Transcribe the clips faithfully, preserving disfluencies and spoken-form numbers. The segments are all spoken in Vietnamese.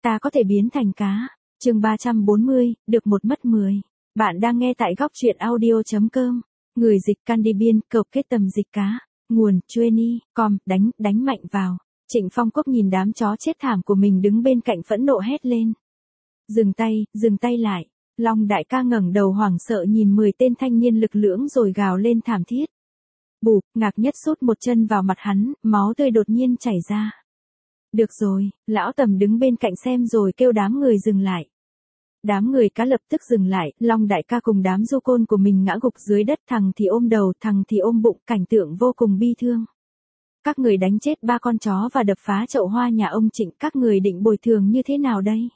ta có thể biến thành cá. Chương ba trăm bốn mươi, được một mất mười. Bạn đang nghe tại góc truyện audio chấm com. Người dịch Candy Biên, cợp kết tầm dịch cá. Nguồn, Chueny, com, đánh, đánh mạnh vào. Trịnh Phong Quốc nhìn đám chó chết thảm của mình đứng bên cạnh phẫn nộ hét lên. Dừng tay, dừng tay lại. Long đại ca ngẩng đầu hoảng sợ nhìn mười tên thanh niên lực lưỡng rồi gào lên thảm thiết. Bụp, Ngạc Nhất sút một chân vào mặt hắn, máu tươi đột nhiên chảy ra. Được rồi, lão Tầm đứng bên cạnh xem rồi kêu đám người dừng lại. Đám người cá lập tức dừng lại, Long đại ca cùng đám du côn của mình ngã gục dưới đất, thằng thì ôm đầu, thằng thì ôm bụng, cảnh tượng vô cùng bi thương. Các người đánh chết ba con chó và đập phá chậu hoa nhà ông Trịnh, các người định bồi thường như thế nào đây?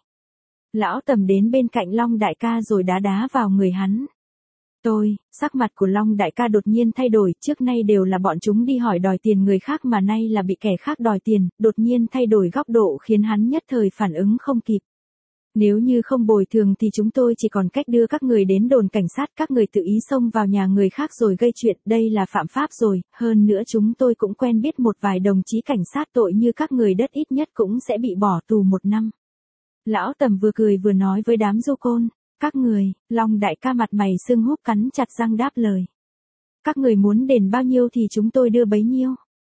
Lão Tầm đến bên cạnh Long đại ca rồi đá đá vào người hắn. Tôi, sắc mặt của Long đại ca đột nhiên thay đổi, trước nay đều là bọn chúng đi hỏi đòi tiền người khác mà nay là bị kẻ khác đòi tiền, đột nhiên thay đổi góc độ khiến hắn nhất thời phản ứng không kịp. Nếu như không bồi thường thì chúng tôi chỉ còn cách đưa các người đến đồn cảnh sát, các người tự ý xông vào nhà người khác rồi gây chuyện, đây là phạm pháp rồi, hơn nữa chúng tôi cũng quen biết một vài đồng chí cảnh sát tội như các người đất ít nhất cũng sẽ bị bỏ tù một năm. Lão Tầm vừa cười vừa nói với đám du côn, các người, Long đại ca mặt mày sưng húp cắn chặt răng đáp lời. Các người muốn đền bao nhiêu thì chúng tôi đưa bấy nhiêu.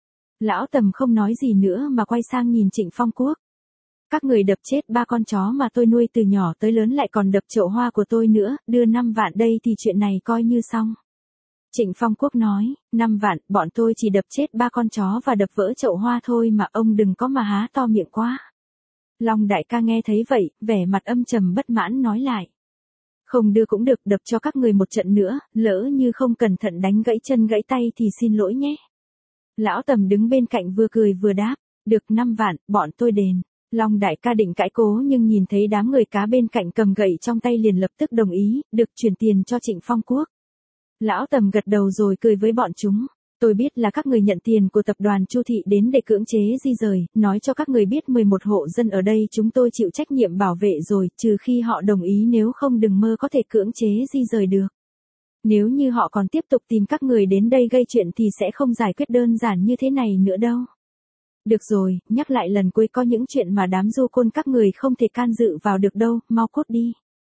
Lão Tầm không nói gì nữa mà quay sang nhìn Trịnh Phong Quốc. Các người đập chết ba con chó mà tôi nuôi từ nhỏ tới lớn lại còn đập chậu hoa của tôi nữa, đưa năm vạn đây thì chuyện này coi như xong. Trịnh Phong Quốc nói, năm vạn, bọn tôi chỉ đập chết ba con chó và đập vỡ chậu hoa thôi mà ông đừng có mà há to miệng quá. Long đại ca nghe thấy vậy, vẻ mặt âm trầm bất mãn nói lại. Không đưa cũng được, đập cho các người một trận nữa, lỡ như không cẩn thận đánh gãy chân gãy tay thì xin lỗi nhé. Lão Tầm đứng bên cạnh vừa cười vừa đáp, được năm vạn, bọn tôi đền. Long đại ca định cãi cố nhưng nhìn thấy đám người cá bên cạnh cầm gậy trong tay liền lập tức đồng ý, được chuyển tiền cho Trịnh Phong Quốc. Lão Tầm gật đầu rồi cười với bọn chúng. Tôi biết là các người nhận tiền của tập đoàn Chu Thị đến để cưỡng chế di rời, nói cho các người biết mười một hộ dân ở đây chúng tôi chịu trách nhiệm bảo vệ rồi, trừ khi họ đồng ý, nếu không đừng mơ có thể cưỡng chế di rời được. Nếu như họ còn tiếp tục tìm các người đến đây gây chuyện thì sẽ không giải quyết đơn giản như thế này nữa đâu. Được rồi, nhắc lại lần cuối, có những chuyện mà đám du côn các người không thể can dự vào được đâu, mau cút đi.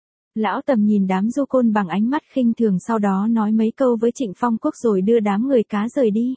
Lão Tầm nhìn đám du côn bằng ánh mắt khinh thường, sau đó nói mấy câu với Trịnh Phong Quốc rồi đưa đám người cá rời đi.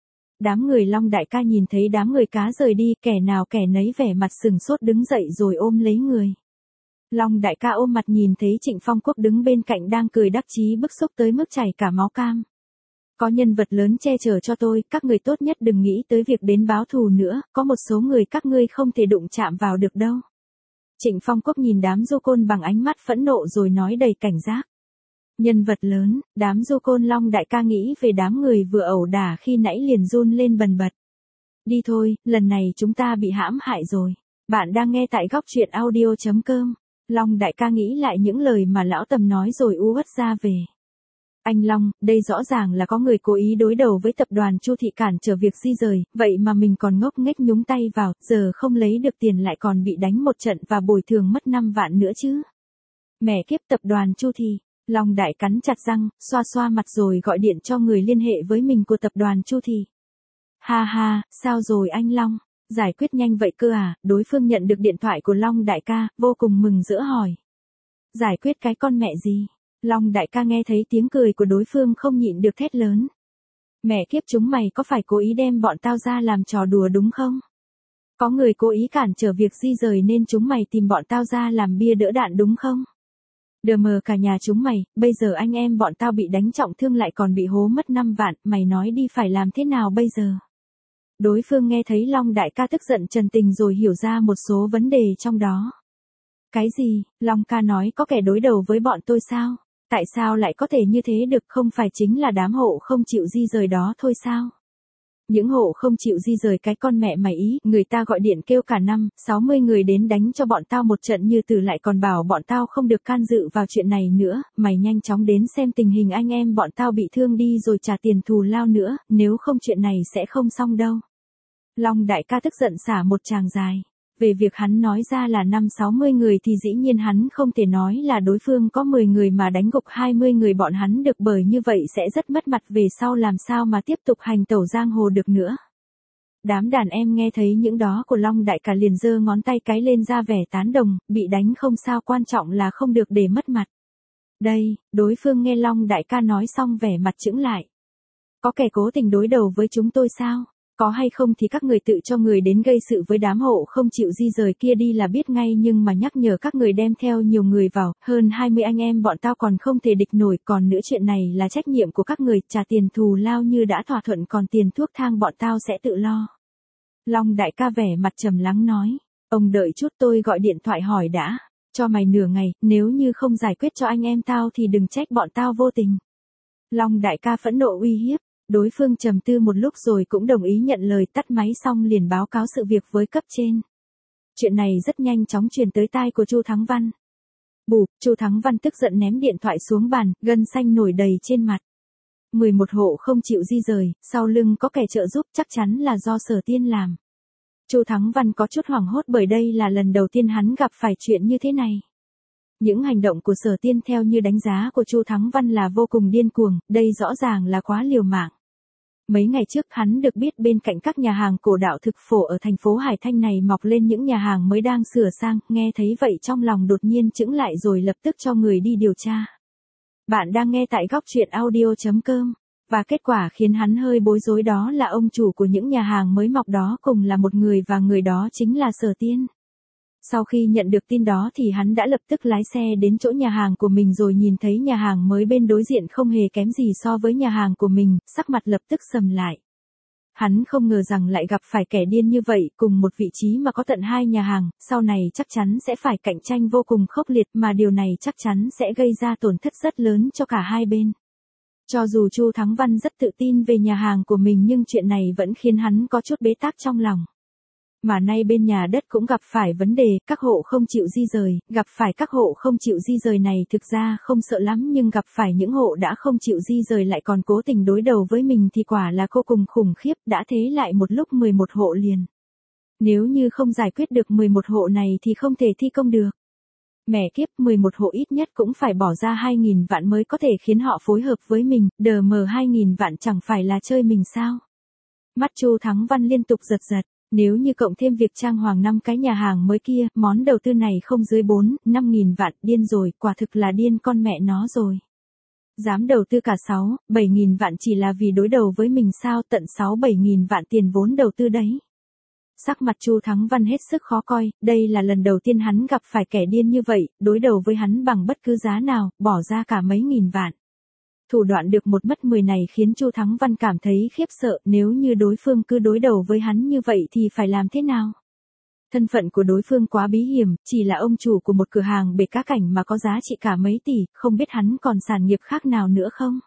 Đám người Long đại ca nhìn thấy đám người cá rời đi, kẻ nào kẻ nấy vẻ mặt sừng sốt đứng dậy rồi ôm lấy người. Long đại ca ôm mặt nhìn thấy Trịnh Phong Quốc đứng bên cạnh đang cười đắc chí, bức xúc tới mức chảy cả máu cam. Có nhân vật lớn che chở cho tôi, các người tốt nhất đừng nghĩ tới việc đến báo thù nữa, có một số người các ngươi không thể đụng chạm vào được đâu. Trịnh Phong Quốc nhìn đám du côn bằng ánh mắt phẫn nộ rồi nói đầy cảnh giác. Nhân vật lớn, đám du côn Long đại ca nghĩ về đám người vừa ẩu đả khi nãy liền run lên bần bật. Đi thôi, lần này chúng ta bị hãm hại rồi. Bạn đang nghe tại góc truyện audio chấm com. Long đại ca nghĩ lại những lời mà lão Tầm nói rồi u uất ra về. Anh Long, đây rõ ràng là có người cố ý đối đầu với tập đoàn Chu Thị cản trở việc di rời, vậy mà mình còn ngốc nghếch nhúng tay vào, giờ không lấy được tiền lại còn bị đánh một trận và bồi thường mất năm vạn nữa chứ. Mẹ kiếp, tập đoàn Chu Thị. Long đại cắn chặt răng, xoa xoa mặt rồi gọi điện cho người liên hệ với mình của tập đoàn Chu Thị. Ha ha, sao rồi anh Long? Giải quyết nhanh vậy cơ à? Đối phương nhận được điện thoại của Long đại ca, vô cùng mừng rỡ hỏi. Giải quyết cái con mẹ gì? Long đại ca nghe thấy tiếng cười của đối phương không nhịn được thét lớn. Mẹ kiếp, chúng mày có phải cố ý đem bọn tao ra làm trò đùa đúng không? Có người cố ý cản trở việc di rời nên chúng mày tìm bọn tao ra làm bia đỡ đạn đúng không? Đờ mờ cả nhà chúng mày, bây giờ anh em bọn tao bị đánh trọng thương lại còn bị hố mất năm vạn, mày nói đi phải làm thế nào bây giờ? Đối phương nghe thấy Long đại ca tức giận trần tình rồi hiểu ra một số vấn đề trong đó. Cái gì? Long ca nói có kẻ đối đầu với bọn tôi sao? Tại sao lại có thể như thế được, không phải chính là đám hộ không chịu di rời đó thôi sao? Những hộ không chịu di rời cái con mẹ mày ý, người ta gọi điện kêu cả năm, sáu mươi người đến đánh cho bọn tao một trận như từ lại còn bảo bọn tao không được can dự vào chuyện này nữa, mày nhanh chóng đến xem tình hình anh em bọn tao bị thương đi rồi trả tiền thù lao nữa, nếu không chuyện này sẽ không xong đâu. Long đại ca tức giận xả một tràng dài. Về việc hắn nói ra là năm sáu mươi người thì dĩ nhiên hắn không thể nói là đối phương có mười người mà đánh gục hai mươi người bọn hắn được, bởi như vậy sẽ rất mất mặt, về sau làm sao mà tiếp tục hành tẩu giang hồ được nữa. Đám đàn em nghe thấy những đó của Long đại ca liền giơ ngón tay cái lên ra vẻ tán đồng, bị đánh không sao, quan trọng là không được để mất mặt. Đây, đối phương nghe Long đại ca nói xong vẻ mặt chững lại. Có kẻ cố tình đối đầu với chúng tôi sao? Có hay không thì các người tự cho người đến gây sự với đám hộ không chịu di rời kia đi là biết ngay, nhưng mà nhắc nhở các người đem theo nhiều người vào, hơn hai mươi anh em bọn tao còn không thể địch nổi, còn nữa chuyện này là trách nhiệm của các người, trả tiền thù lao như đã thỏa thuận, còn tiền thuốc thang bọn tao sẽ tự lo. Long đại ca vẻ mặt trầm lắng nói, ông đợi chút, tôi gọi điện thoại hỏi đã, cho mày nửa ngày, nếu như không giải quyết cho anh em tao thì đừng trách bọn tao vô tình. Long đại ca phẫn nộ uy hiếp. Đối phương trầm tư một lúc rồi cũng đồng ý nhận lời, tắt máy xong liền báo cáo sự việc với cấp trên. Chuyện này rất nhanh chóng truyền tới tai của Chu Thắng Văn. Bụp, Chu Thắng Văn tức giận ném điện thoại xuống bàn, gân xanh nổi đầy trên mặt. mười một hộ không chịu di rời, sau lưng có kẻ trợ giúp, chắc chắn là do Sở Tiên làm. Chu Thắng Văn có chút hoảng hốt bởi đây là lần đầu tiên hắn gặp phải chuyện như thế này. Những hành động của Sở Tiên theo như đánh giá của Chu Thắng Văn là vô cùng điên cuồng, đây rõ ràng là quá liều mạng. Mấy ngày trước hắn được biết bên cạnh các nhà hàng cổ đạo thực phổ ở thành phố Hải Thanh này mọc lên những nhà hàng mới đang sửa sang, nghe thấy vậy trong lòng đột nhiên chững lại rồi lập tức cho người đi điều tra. Bạn đang nghe tại góc truyện audio chấm com, và kết quả khiến hắn hơi bối rối đó là ông chủ của những nhà hàng mới mọc đó cùng là một người, và người đó chính là Sở Tiên. Sau khi nhận được tin đó thì hắn đã lập tức lái xe đến chỗ nhà hàng của mình, rồi nhìn thấy nhà hàng mới bên đối diện không hề kém gì so với nhà hàng của mình, sắc mặt lập tức sầm lại. Hắn không ngờ rằng lại gặp phải kẻ điên như vậy, cùng một vị trí mà có tận hai nhà hàng, sau này chắc chắn sẽ phải cạnh tranh vô cùng khốc liệt, mà điều này chắc chắn sẽ gây ra tổn thất rất lớn cho cả hai bên. Cho dù Chu Thắng Văn rất tự tin về nhà hàng của mình nhưng chuyện này vẫn khiến hắn có chút bế tắc trong lòng. Mà nay bên nhà đất cũng gặp phải vấn đề, các hộ không chịu di rời, gặp phải các hộ không chịu di rời này thực ra không sợ lắm, nhưng gặp phải những hộ đã không chịu di rời lại còn cố tình đối đầu với mình thì quả là vô cùng khủng khiếp, đã thế lại một lúc mười một hộ liền. Nếu như không giải quyết được mười một hộ này thì không thể thi công được. Mẹ kiếp, mười một hộ ít nhất cũng phải bỏ ra hai nghìn vạn mới có thể khiến họ phối hợp với mình, đờ mờ hai nghìn vạn chẳng phải là chơi mình sao. Mắt Chu Thắng Văn liên tục giật giật. Nếu như cộng thêm việc trang hoàng năm cái nhà hàng mới kia, món đầu tư này không dưới bốn, năm nghìn vạn, điên rồi, quả thực là điên con mẹ nó rồi. Dám đầu tư cả sáu, bảy nghìn vạn chỉ là vì đối đầu với mình sao, tận sáu, bảy nghìn vạn tiền vốn đầu tư đấy. Sắc mặt Chu Thắng Văn hết sức khó coi, đây là lần đầu tiên hắn gặp phải kẻ điên như vậy, đối đầu với hắn bằng bất cứ giá nào, bỏ ra cả mấy nghìn vạn. Thủ đoạn được một mất mười này khiến Chu Thắng Văn cảm thấy khiếp sợ, nếu như đối phương cứ đối đầu với hắn như vậy thì phải làm thế nào? Thân phận của đối phương quá bí hiểm, chỉ là ông chủ của một cửa hàng bể cá cảnh mà có giá trị cả mấy tỷ, không biết hắn còn sản nghiệp khác nào nữa không?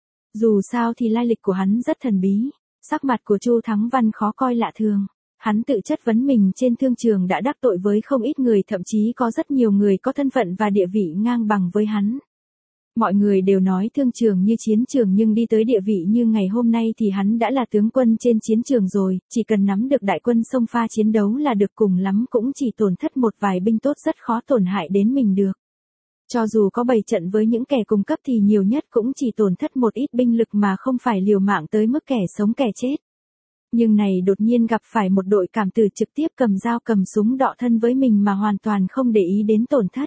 Dù sao thì lai lịch của hắn rất thần bí, sắc mặt của Chu Thắng Văn khó coi lạ thường. Hắn tự chất vấn mình trên thương trường đã đắc tội với không ít người, thậm chí có rất nhiều người có thân phận và địa vị ngang bằng với hắn. Mọi người đều nói thương trường như chiến trường, nhưng đi tới địa vị như ngày hôm nay thì hắn đã là tướng quân trên chiến trường rồi, chỉ cần nắm được đại quân xông pha chiến đấu là được, cùng lắm cũng chỉ tổn thất một vài binh tốt, rất khó tổn hại đến mình được. Cho dù có bày trận với những kẻ cùng cấp thì nhiều nhất cũng chỉ tổn thất một ít binh lực mà không phải liều mạng tới mức kẻ sống kẻ chết. Nhưng này đột nhiên gặp phải một đội cảm tử trực tiếp cầm dao cầm súng đọ thân với mình mà hoàn toàn không để ý đến tổn thất.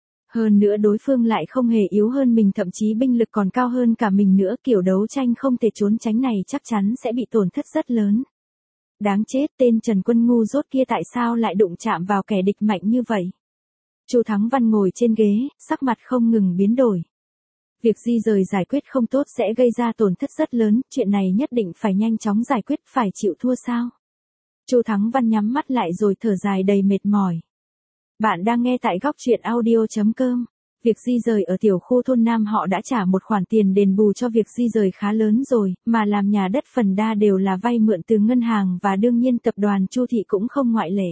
Hơn nữa đối phương lại không hề yếu hơn mình, thậm chí binh lực còn cao hơn cả mình nữa, kiểu đấu tranh không thể trốn tránh này chắc chắn sẽ bị tổn thất rất lớn. Đáng chết, tên Trần Quân ngu dốt kia tại sao lại đụng chạm vào kẻ địch mạnh như vậy? Chu Thắng Văn ngồi trên ghế, sắc mặt không ngừng biến đổi. Việc di rời giải quyết không tốt sẽ gây ra tổn thất rất lớn, chuyện này nhất định phải nhanh chóng giải quyết, phải chịu thua sao? Chu Thắng Văn nhắm mắt lại rồi thở dài đầy mệt mỏi. Bạn đang nghe tại góc truyện audio chấm com. Việc di rời ở tiểu khu thôn Nam họ đã trả một khoản tiền đền bù cho việc di rời khá lớn rồi, mà làm nhà đất phần đa đều là vay mượn từ ngân hàng và đương nhiên tập đoàn Chu Thị cũng không ngoại lệ.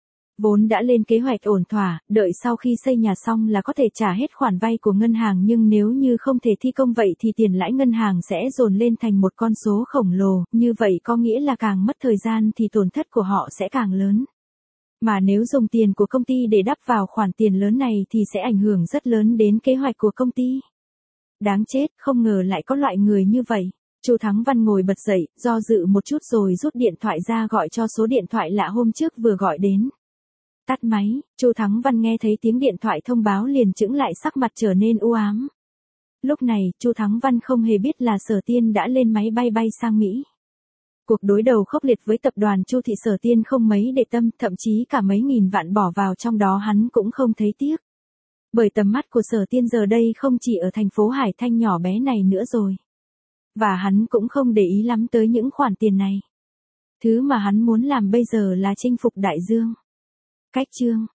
Vốn đã lên kế hoạch ổn thỏa, đợi sau khi xây nhà xong là có thể trả hết khoản vay của ngân hàng, nhưng nếu như không thể thi công vậy thì tiền lãi ngân hàng sẽ dồn lên thành một con số khổng lồ, như vậy có nghĩa là càng mất thời gian thì tổn thất của họ sẽ càng lớn. Mà nếu dùng tiền của công ty để đắp vào khoản tiền lớn này thì sẽ ảnh hưởng rất lớn đến kế hoạch của công ty. Đáng chết, không ngờ lại có loại người như vậy. Chu Thắng Văn ngồi bật dậy, do dự một chút rồi rút điện thoại ra gọi cho số điện thoại lạ hôm trước vừa gọi đến. Tắt máy, Chu Thắng Văn nghe thấy tiếng điện thoại thông báo liền chững lại, sắc mặt trở nên u ám. Lúc này, Chu Thắng Văn không hề biết là Sở Tiên đã lên máy bay bay sang Mỹ. Cuộc đối đầu khốc liệt với tập đoàn Chu thị, Sở Tiên không mấy để tâm, thậm chí cả mấy nghìn vạn bỏ vào trong đó hắn cũng không thấy tiếc. Bởi tầm mắt của Sở Tiên giờ đây không chỉ ở thành phố Hải Thanh nhỏ bé này nữa rồi. Và hắn cũng không để ý lắm tới những khoản tiền này. Thứ mà hắn muốn làm bây giờ là chinh phục đại dương. Cách chương